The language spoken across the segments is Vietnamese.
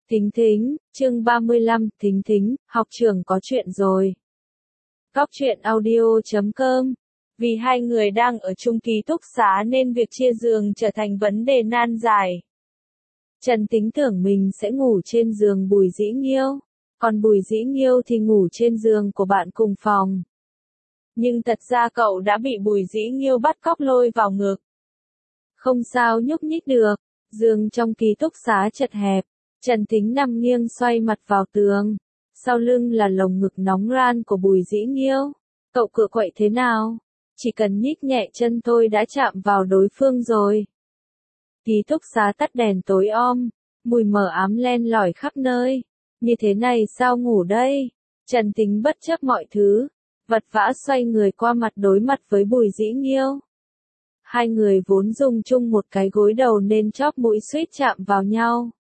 Thính thính, chương 35, thính thính, học trưởng có chuyện rồi. Góc truyện audio.com. Vì hai người đang ở chung ký túc xá nên việc chia giường trở thành vấn đề nan giải. Trần Tính tưởng mình sẽ ngủ trên giường Bùi Dĩ Nghiêu, còn Bùi Dĩ Nghiêu thì ngủ trên giường của bạn cùng phòng. Nhưng thật ra cậu đã bị Bùi Dĩ Nghiêu bắt cóc lôi vào ngực. Không sao nhúc nhích được, giường trong ký túc xá chật hẹp. Trần Tính nằm nghiêng xoay mặt vào tường, sau lưng là lồng ngực nóng ran của Bùi Dĩ Nghiêu. Cậu cựa quậy thế nào? Chỉ cần nhích nhẹ chân thôi đã chạm vào đối phương rồi. Ký túc xá tắt đèn tối om, mùi mờ ám len lỏi khắp nơi. Như thế này sao ngủ đây? Trần Tính bất chấp mọi thứ, vật vã xoay người qua mặt đối mặt với Bùi Dĩ Nghiêu. Hai người vốn dùng chung một cái gối đầu nên chóp mũi suýt chạm vào nhau.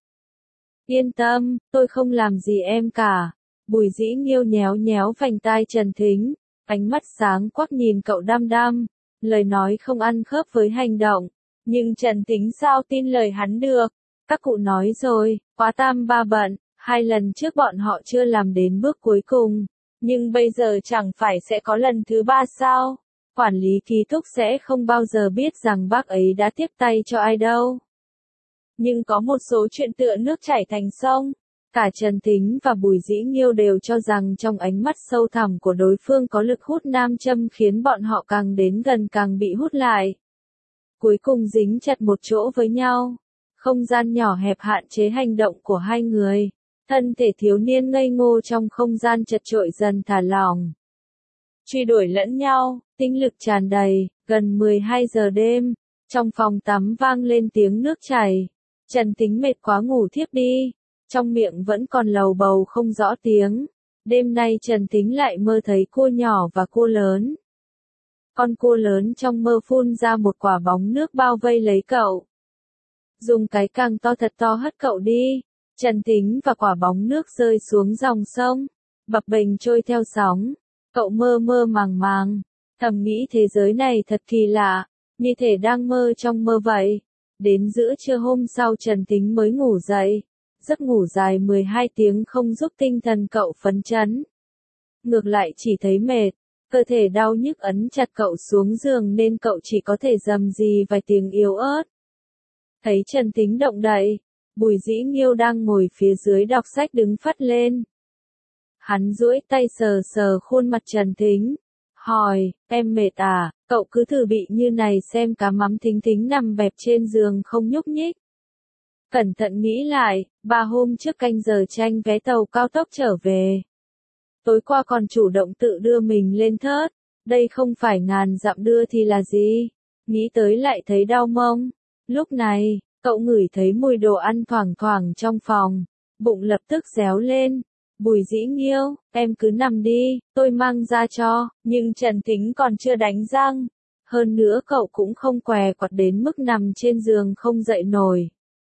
Yên tâm, tôi không làm gì em cả. Bùi Dĩ Nghiêu nhéo nhéo vành tai Trần Thính, ánh mắt sáng quắc nhìn cậu đăm đăm, lời nói không ăn khớp với hành động. Nhưng Trần Thính sao tin lời hắn được? Các cụ nói rồi, quá tam ba bận, 2 lần trước bọn họ chưa làm đến bước cuối cùng. Nhưng bây giờ chẳng phải sẽ có lần thứ 3 sao? Quản lý ký túc sẽ không bao giờ biết rằng bác ấy đã tiếp tay cho ai đâu. Nhưng có một số chuyện tựa nước chảy thành sông. Cả Trần Thính và Bùi Dĩ Nghiêu đều cho rằng trong ánh mắt sâu thẳm của đối phương có lực hút nam châm khiến bọn họ càng đến gần càng bị hút lại. Cuối cùng dính chặt một chỗ với nhau. Không gian nhỏ hẹp hạn chế hành động của hai người. Thân thể thiếu niên ngây ngô trong không gian chật chội dần thả lỏng. Truy đuổi lẫn nhau, tinh lực tràn đầy, gần 12 giờ đêm. Trong phòng tắm vang lên tiếng nước chảy. Trần Tính mệt quá ngủ thiếp đi, trong miệng vẫn còn lầu bầu không rõ tiếng. Đêm nay Trần Tính lại mơ thấy cua nhỏ và cua lớn. Con cua lớn trong mơ phun ra một quả bóng nước bao vây lấy cậu. Dùng cái càng to thật to hất cậu đi. Trần Tính và quả bóng nước rơi xuống dòng sông, bập bềnh trôi theo sóng. Cậu mơ mơ màng màng, thầm nghĩ thế giới này thật kỳ lạ, như thể đang mơ trong mơ vậy. Đến giữa trưa hôm sau Trần Tính mới ngủ dậy. Giấc ngủ dài 12 tiếng không giúp tinh thần cậu phấn chấn. Ngược lại chỉ thấy mệt, cơ thể đau nhức ấn chặt cậu xuống giường nên cậu chỉ có thể rầm rì vài tiếng yếu ớt. Thấy Trần Tính động đậy, Bùi Dĩ Nghiêu đang ngồi phía dưới đọc sách đứng phắt lên. Hắn duỗi tay sờ sờ khuôn mặt Trần Tính, hỏi, em mệt à? Cậu cứ thử bị như này xem cá mắm Thính Thính nằm bẹp trên giường không nhúc nhích. Cẩn thận nghĩ lại, 3 hôm trước canh giờ tranh vé tàu cao tốc trở về. Tối qua còn chủ động tự đưa mình lên thớt, đây không phải ngàn dặm đưa thì là gì? Nghĩ tới lại thấy đau mông. Lúc này, cậu ngửi thấy mùi đồ ăn thoảng thoảng trong phòng, bụng lập tức réo lên. Bùi Dĩ Nghiêu, em cứ nằm đi, tôi mang ra cho, nhưng Trần Thính còn chưa đánh răng. Hơn nữa cậu cũng không què quặt đến mức nằm trên giường không dậy nổi.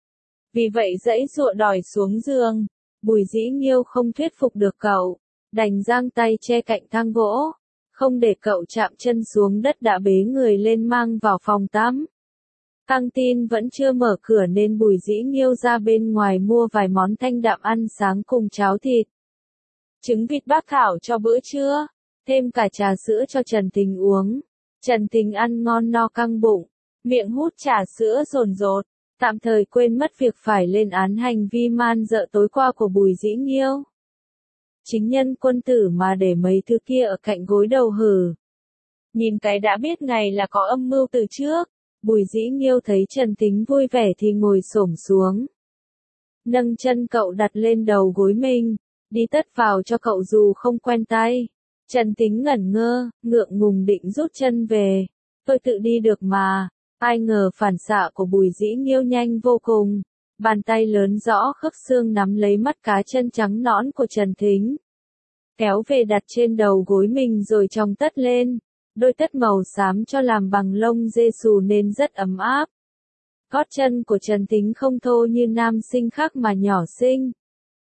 Vì vậy giãy giụa đòi xuống giường, Bùi Dĩ Nghiêu không thuyết phục được cậu, đành giang tay che cạnh thang gỗ, không để cậu chạm chân xuống đất đã bế người lên mang vào phòng tắm. Căng tin vẫn chưa mở cửa nên Bùi Dĩ Nghiêu ra bên ngoài mua vài món thanh đạm ăn sáng cùng cháo thịt. Trứng vịt bác thảo cho bữa trưa, thêm cả trà sữa cho Trần Tính uống. Trần Tính ăn ngon no căng bụng, miệng hút trà sữa dồn dột, tạm thời quên mất việc phải lên án hành vi man dợ tối qua của Bùi Dĩ Nghiêu. Chính nhân quân tử mà để mấy thứ kia ở cạnh gối đầu hử. Nhìn cái đã biết ngày là có âm mưu từ trước. Bùi Dĩ Nghiêu thấy Trần Tính vui vẻ thì ngồi xổm xuống. Nâng chân cậu đặt lên đầu gối mình, đi tất vào cho cậu dù không quen tay. Trần Tính ngẩn ngơ, ngượng ngùng định rút chân về. Tôi tự đi được mà. Ai ngờ phản xạ của Bùi Dĩ Nghiêu nhanh vô cùng. Bàn tay lớn rõ khớp xương nắm lấy mắt cá chân trắng nõn của Trần Tính. Kéo về đặt trên đầu gối mình rồi chồng tất lên. Đôi tất màu xám cho làm bằng lông dê xù nên rất ấm áp. Gót chân của Trần Tính không thô như nam sinh khác mà nhỏ xinh.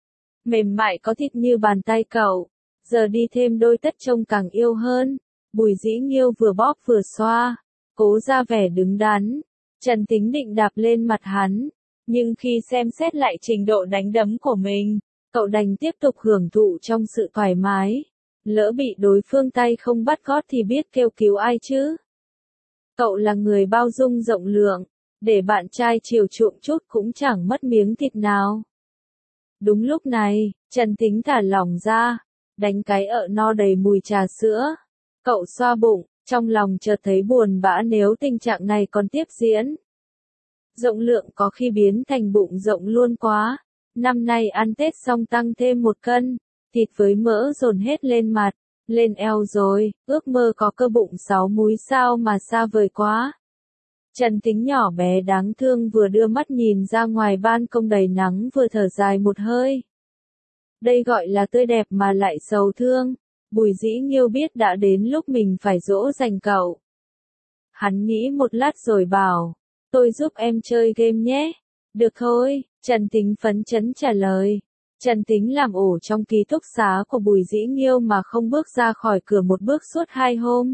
Mềm mại có thịt như bàn tay cậu. Giờ đi thêm đôi tất trông càng yêu hơn. Bùi Dĩ Nghiêu vừa bóp vừa xoa, cố ra vẻ đứng đắn. Trần Tính định đạp lên mặt hắn, Nhưng khi xem xét lại trình độ đánh đấm của mình, cậu đành tiếp tục hưởng thụ trong sự thoải mái. Lỡ bị đối phương tay không bắt gót thì biết kêu cứu ai chứ? Cậu là người bao dung rộng lượng, để bạn trai chiều chuộng chút cũng chẳng mất miếng thịt nào. Đúng lúc này, Trần Thính thả lỏng ra, đánh cái ợ no đầy mùi trà sữa. Cậu xoa bụng, trong lòng chợt thấy buồn bã nếu tình trạng này còn tiếp diễn. Rộng lượng có khi biến thành bụng rộng luôn quá. Năm nay ăn Tết xong tăng thêm 1 cân, thịt với mỡ dồn hết lên mặt, lên eo rồi, ước mơ có cơ bụng 6 múi sao mà xa vời quá. Trần Thính nhỏ bé đáng thương vừa đưa mắt nhìn ra ngoài ban công đầy nắng vừa thở dài một hơi. Đây gọi là tươi đẹp mà lại sầu thương. Bùi Dĩ Nghiêu biết đã đến lúc mình phải dỗ dành cậu. Hắn nghĩ một lát rồi bảo, tôi giúp em chơi game nhé. Được thôi, Trần Thính phấn chấn trả lời. Trần Thính làm ổ trong ký túc xá của Bùi Dĩ Nghiêu mà không bước ra khỏi cửa một bước suốt 2 hôm.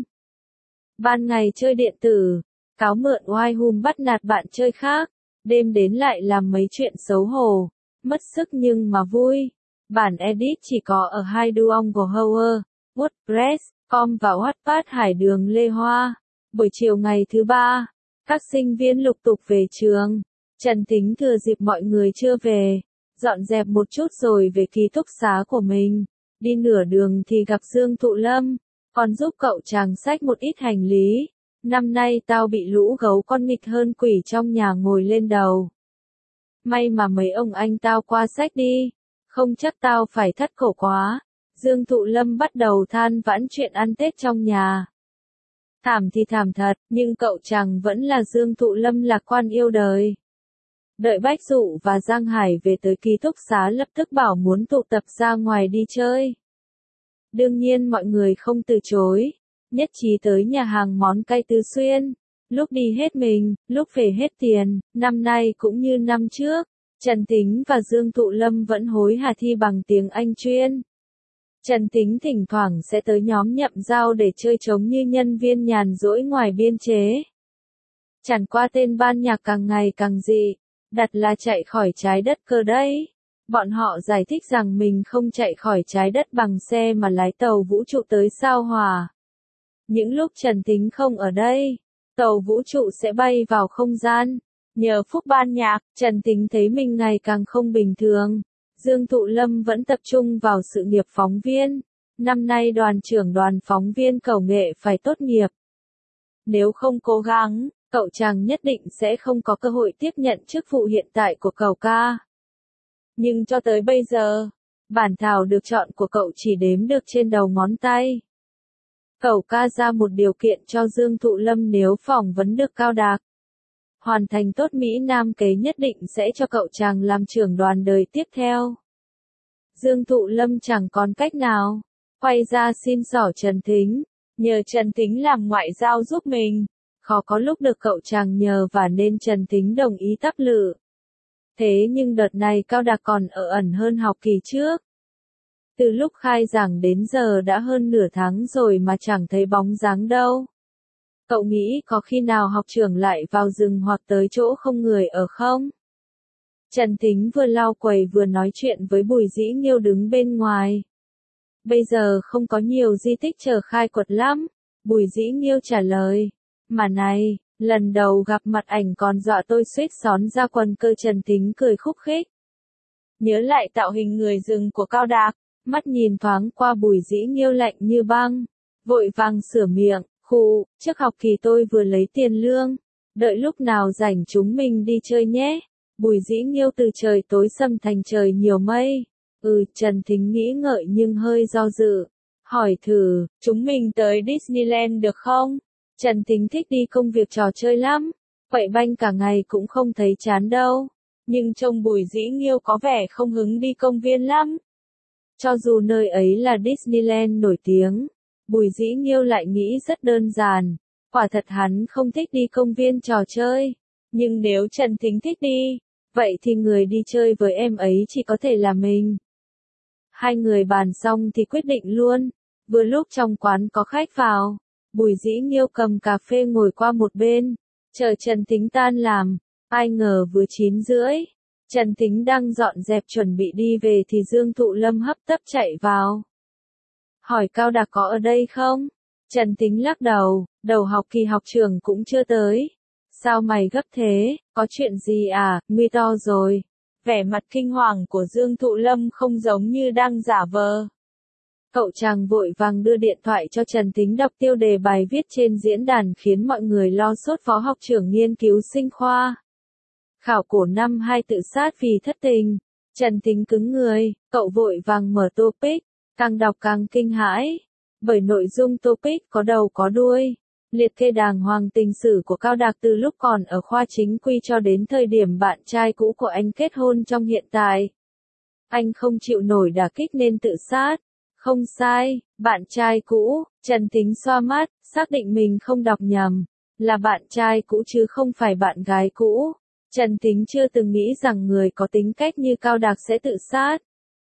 Ban ngày chơi điện tử, cáo mượn Wihome bắt nạt bạn chơi khác, đêm đến lại làm mấy chuyện xấu hổ, mất sức nhưng mà vui. Bản edit chỉ có ở hai Duolingo Hour, WordPress.com và Wattpad Hải Đường Lê Hoa. Buổi chiều ngày thứ 3, các sinh viên lục tục về trường. Trần Thính thừa dịp mọi người chưa về, dọn dẹp một chút rồi về ký túc xá của mình. Đi nửa đường thì gặp Dương Thụ Lâm, còn giúp cậu chàng xách một ít hành lý. Năm nay tao bị lũ gấu con nghịch hơn quỷ trong nhà ngồi lên đầu. May mà mấy ông anh tao qua xách đi, không chắc tao phải thắt cổ quá. Dương Thụ Lâm bắt đầu than vãn chuyện ăn Tết trong nhà. Thảm thì thảm thật, nhưng cậu chàng vẫn là Dương Thụ Lâm lạc quan yêu đời. Đợi Bách Dụ và Giang Hải về tới ký túc xá lập tức bảo muốn tụ tập ra ngoài đi chơi. Đương nhiên mọi người không từ chối, nhất trí tới nhà hàng món cay Tứ Xuyên. Lúc đi hết mình, lúc về hết tiền, năm nay cũng như năm trước, Trần Thính và Dương Thụ Lâm vẫn hối hả thi bằng tiếng Anh chuyên. Trần Thính thỉnh thoảng sẽ tới nhóm Nhậm Giao để chơi trống như nhân viên nhàn rỗi ngoài biên chế. Chẳng qua tên ban nhạc càng ngày càng dị, đặt là chạy khỏi trái đất cơ đấy. Bọn họ giải thích rằng mình không chạy khỏi trái đất bằng xe mà lái tàu vũ trụ tới sao Hỏa. Những lúc Trần Thính không ở đây, tàu vũ trụ sẽ bay vào không gian. Nhờ phúc ban nhạc, Trần Thính thấy mình ngày càng không bình thường. Dương Thụ Lâm vẫn tập trung vào sự nghiệp phóng viên. Năm nay đoàn trưởng đoàn phóng viên Cẩu Nghệ phải tốt nghiệp. Nếu không cố gắng, cậu chàng nhất định sẽ không có cơ hội tiếp nhận chức vụ hiện tại của cậu ca. Nhưng cho tới bây giờ, bản thảo được chọn của cậu chỉ đếm được trên đầu ngón tay. Cậu ca ra một điều kiện cho Dương Thụ Lâm nếu phỏng vấn được Cao Đạc. Hoàn thành tốt Mỹ Nam kế nhất định sẽ cho cậu chàng làm trưởng đoàn đời tiếp theo. Dương Thụ Lâm chẳng còn cách nào, quay ra xin xỏ Trần Thính, nhờ Trần Thính làm ngoại giao giúp mình. Khó có lúc được cậu chàng nhờ và nên Trần Thính đồng ý tắp lự. Thế nhưng đợt này Cao Đạc còn ở ẩn hơn học kỳ trước. Từ lúc khai giảng đến giờ đã hơn nửa tháng rồi mà chẳng thấy bóng dáng đâu. Cậu nghĩ có khi nào học trưởng lại vào rừng hoặc tới chỗ không người ở không? Trần Thính vừa lau quầy vừa nói chuyện với Bùi Dĩ Nghiêu đứng bên ngoài. Bây giờ không có nhiều di tích chờ khai quật lắm, Bùi Dĩ Nghiêu trả lời. Mà này, lần đầu gặp mặt ảnh còn dọa tôi suýt xón ra quần cơ. Trần Thính cười khúc khích. Nhớ lại tạo hình người rừng của Cao Đạc, mắt nhìn thoáng qua Bùi Dĩ Nghiêu lạnh như băng, vội vàng sửa miệng. Khụ, trước học kỳ tôi vừa lấy tiền lương, đợi lúc nào rảnh chúng mình đi chơi nhé. Bùi Dĩ Nghiêu từ trời tối sầm thành trời nhiều mây. Trần Thính nghĩ ngợi nhưng hơi do dự. Hỏi thử, chúng mình tới Disneyland được không? Trần Thính thích đi công việc trò chơi lắm, quậy banh cả ngày cũng không thấy chán đâu. Nhưng trông Bùi Dĩ Nghiêu có vẻ không hứng đi công viên lắm. Cho dù nơi ấy là Disneyland nổi tiếng, Bùi Dĩ Nghiêu lại nghĩ rất đơn giản. Quả thật hắn không thích đi công viên trò chơi. Nhưng nếu Trần Thính thích đi, vậy thì người đi chơi với em ấy chỉ có thể là mình. Hai người bàn xong thì quyết định luôn. Vừa lúc trong quán có khách vào, Bùi Dĩ Nghiêu cầm cà phê ngồi qua một bên, chờ Trần Thính tan làm. Ai ngờ vừa 9 rưỡi, Trần Thính đang dọn dẹp chuẩn bị đi về thì Dương Thụ Lâm hấp tấp chạy vào. Hỏi Cao Đạc có ở đây không? Trần Thính lắc đầu, đầu học kỳ học trường cũng chưa tới. Sao mày gấp thế, có chuyện gì à, nguy to rồi. Vẻ mặt kinh hoàng của Dương Thụ Lâm không giống như đang giả vờ. Cậu chàng vội vàng đưa điện thoại cho Trần Thính đọc tiêu đề bài viết trên diễn đàn khiến mọi người lo sốt. Phó học trưởng nghiên cứu sinh khoa khảo cổ năm 2 tự sát vì thất tình. Trần Thính cứng người, cậu vội vàng mở topic, càng đọc càng kinh hãi. Bởi nội dung topic có đầu có đuôi, liệt kê đàng hoàng tình sử của Cao Đạc từ lúc còn ở khoa chính quy cho đến thời điểm bạn trai cũ của anh kết hôn trong hiện tại. Anh không chịu nổi đả kích nên tự sát. Không sai, bạn trai cũ. Trần Thính xoa mắt, xác định mình không đọc nhầm. Là bạn trai cũ chứ không phải bạn gái cũ. Trần Thính chưa từng nghĩ rằng người có tính cách như Cao Đạc sẽ tự sát.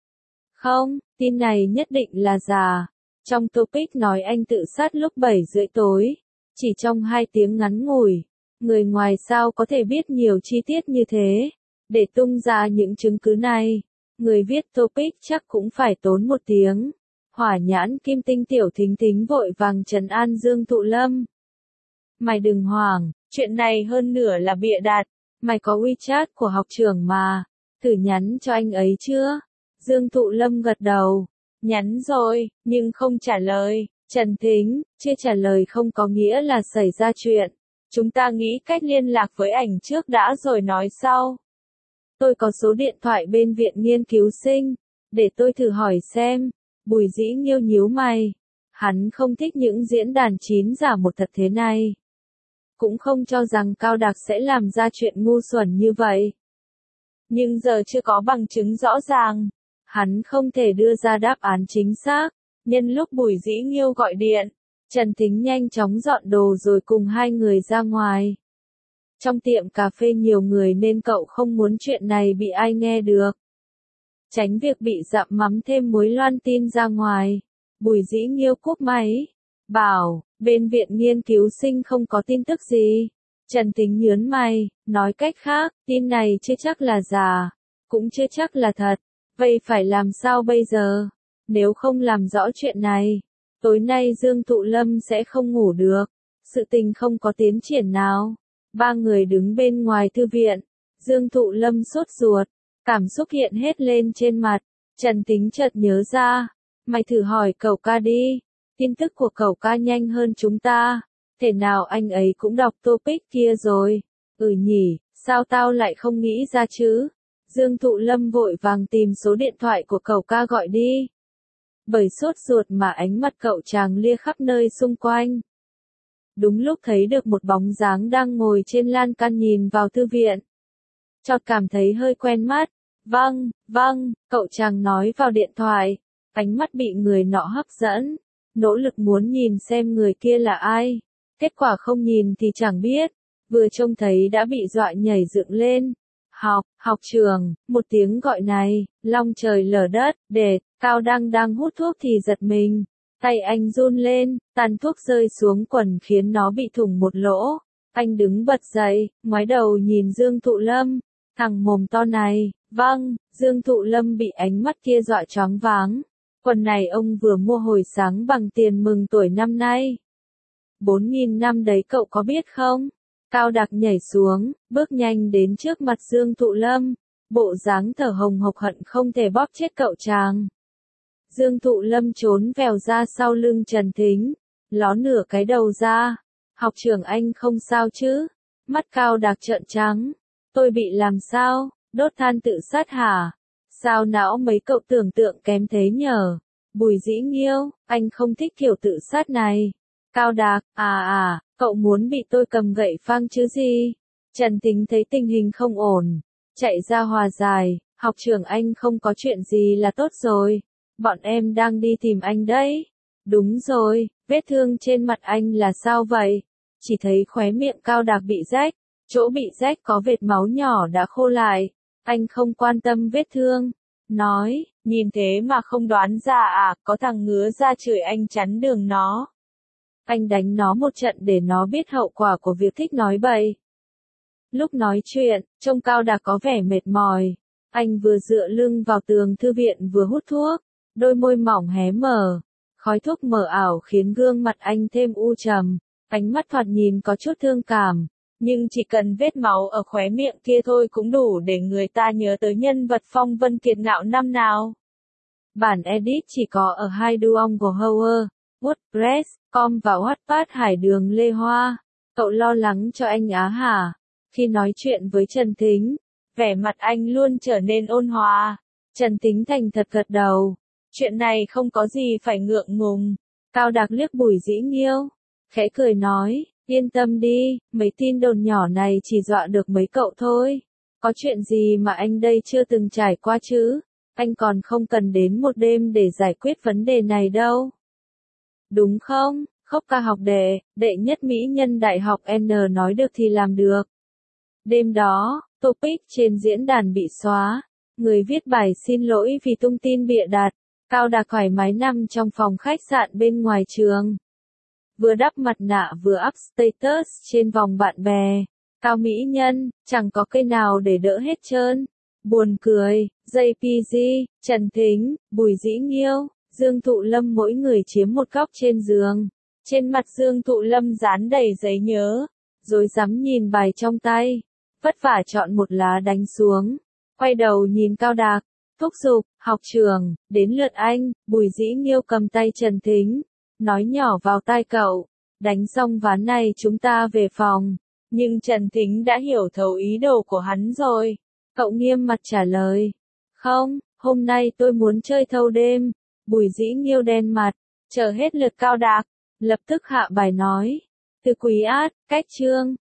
Không, tin này nhất định là giả. Trong topic nói anh tự sát lúc 7 rưỡi tối. Chỉ trong 2 tiếng ngắn ngủi. Người ngoài sao có thể biết nhiều chi tiết như thế. Để tung ra những chứng cứ này, người viết topic chắc cũng phải tốn 1 tiếng. Hỏa nhãn kim tinh Tiểu Thính Thính vội vàng trấn an Dương Thụ Lâm. Mày đừng hoảng, chuyện này hơn nửa là bịa đặt. Mày có WeChat của học trưởng mà. Thử nhắn cho anh ấy chưa? Dương Thụ Lâm gật đầu. Nhắn rồi, nhưng không trả lời. Trần Thính, chưa trả lời không có nghĩa là xảy ra chuyện. Chúng ta nghĩ cách liên lạc với ảnh trước đã rồi nói sau. Tôi có số điện thoại bên viện nghiên cứu sinh. Để tôi thử hỏi xem. Bùi Dĩ Nghiêu nhíu mày. Hắn không thích những diễn đàn 9 giả một thật thế này. Cũng không cho rằng Cao Đạc sẽ làm ra chuyện ngu xuẩn như vậy. Nhưng giờ chưa có bằng chứng rõ ràng. Hắn không thể đưa ra đáp án chính xác. Nhân lúc Bùi Dĩ Nghiêu gọi điện, Trần Thính nhanh chóng dọn đồ rồi cùng hai người ra ngoài. Trong tiệm cà phê nhiều người nên cậu không muốn chuyện này bị ai nghe được. Tránh việc bị dặm mắm thêm muối loan tin ra ngoài. Bùi Dĩ Nghiêu cúp máy. Bảo, bên viện nghiên cứu sinh không có tin tức gì. Trần Thính nhớn mày, nói cách khác, tin này chưa chắc là giả, cũng chưa chắc là thật. Vậy phải làm sao bây giờ? Nếu không làm rõ chuyện này, tối nay Dương Thụ Lâm sẽ không ngủ được. Sự tình không có tiến triển nào. Ba người đứng bên ngoài thư viện. Dương Thụ Lâm sốt ruột. Cảm xúc hiện hết lên trên mặt. Trần Thính chợt nhớ ra. Mày thử hỏi cậu ca đi. Tin tức của cậu ca nhanh hơn chúng ta. Thể nào anh ấy cũng đọc topic kia rồi. Nhỉ, sao tao lại không nghĩ ra chứ? Dương Thụ Lâm vội vàng tìm số điện thoại của cậu ca gọi đi. Bởi sốt ruột mà ánh mắt cậu chàng lia khắp nơi xung quanh. Đúng lúc thấy được một bóng dáng đang ngồi trên lan can nhìn vào thư viện. Chợt cảm thấy hơi quen mắt. Vâng, cậu chàng nói vào điện thoại. Ánh mắt bị người nọ hấp dẫn. Nỗ lực muốn nhìn xem người kia là ai. Kết quả không nhìn thì chẳng biết. Vừa trông thấy đã bị dọa nhảy dựng lên. Học trường, một tiếng gọi này, long trời lở đất, Cao đang hút thuốc thì giật mình. Tay anh run lên, tàn thuốc rơi xuống quần khiến nó bị thủng một lỗ. Anh đứng bật dậy, ngoái đầu nhìn Dương Thụ Lâm. Thằng mồm to này, Dương Thụ Lâm bị ánh mắt kia dọa choáng váng. Quần này ông vừa mua hồi sáng bằng tiền mừng tuổi năm nay. 4.000 năm đấy cậu có biết không? Cao Đạc nhảy xuống, bước nhanh đến trước mặt Dương Thụ Lâm. Bộ dáng thở hồng hộc hận không thể bóp chết cậu chàng. Dương Thụ Lâm trốn vèo ra sau lưng Trần Thính. Ló nửa cái đầu ra. Học trưởng anh không sao chứ? Mắt Cao Đạc trợn trắng. Tôi bị làm sao? Đốt than tự sát hả? Sao não mấy cậu tưởng tượng kém thế nhở? Bùi Dĩ Nghiêu, anh không thích kiểu tự sát này. Cao Đạc, cậu muốn bị tôi cầm gậy phang chứ gì? Trần Thính thấy tình hình không ổn. Chạy ra hòa giải, học trưởng anh không có chuyện gì là tốt rồi. Bọn em đang đi tìm anh đấy. Đúng rồi, vết thương trên mặt anh là sao vậy? Chỉ thấy khóe miệng Cao Đạc bị rách. Chỗ bị rách có vệt máu nhỏ đã khô lại. Anh không quan tâm vết thương. Nói, nhìn thế mà không đoán ra à, có thằng ngứa ra chửi anh chắn đường nó. Anh đánh nó một trận để nó biết hậu quả của việc thích nói bậy. Lúc nói chuyện, trông Cao Đạc có vẻ mệt mỏi. Anh vừa dựa lưng vào tường thư viện vừa hút thuốc, đôi môi mỏng hé mở. Khói thuốc mờ ảo khiến gương mặt anh thêm u trầm, ánh mắt thoạt nhìn có chút thương cảm. Nhưng chỉ cần vết máu ở khóe miệng kia thôi cũng đủ để người ta nhớ tới nhân vật phong vân kiệt ngạo năm nào. Bản edit chỉ có ở hai Duongo WordPress.com và Wattpad Hải Đường Lê Hoa. Cậu lo lắng cho anh á hả? Khi nói chuyện với Trần Thính, vẻ mặt anh luôn trở nên ôn hòa. Trần Thính thành thật gật đầu. Chuyện này không có gì phải ngượng ngùng. Cao Đạc liếc Bùi Dĩ Nghiêu, khẽ cười nói, yên tâm đi, mấy tin đồn nhỏ này chỉ dọa được mấy cậu thôi. Có chuyện gì mà anh đây chưa từng trải qua chứ? Anh còn không cần đến một đêm để giải quyết vấn đề này đâu. Đúng không? Khốc ca học đệ nhất mỹ nhân đại học N nói được thì làm được. Đêm đó, topic trên diễn đàn bị xóa. Người viết bài xin lỗi vì tung tin bịa đặt. Cao Đạc thoải mái nằm trong phòng khách sạn bên ngoài trường. Vừa đắp mặt nạ vừa up status trên vòng bạn bè. Cao mỹ nhân, chẳng có cây nào để đỡ hết trơn. Buồn cười, JPG, Trần Thính, Bùi Dĩ Nghiêu, Dương Thụ Lâm mỗi người chiếm một góc trên giường. Trên mặt Dương Thụ Lâm dán đầy giấy nhớ, rồi dám nhìn bài trong tay. Vất vả chọn một lá đánh xuống. Quay đầu nhìn Cao Đạc, thúc giục, học trưởng, đến lượt anh. Bùi Dĩ Nghiêu cầm tay Trần Thính, nói nhỏ vào tai cậu, đánh xong ván này chúng ta về phòng. Nhưng Trần Thính đã hiểu thấu ý đồ của hắn rồi. Cậu nghiêm mặt trả lời, không, hôm nay tôi muốn chơi thâu đêm. Bùi Dĩ Nghiêu đen mặt, chờ hết lượt Cao Đạc, lập tức hạ bài nói, từ Quý Át, cách chương.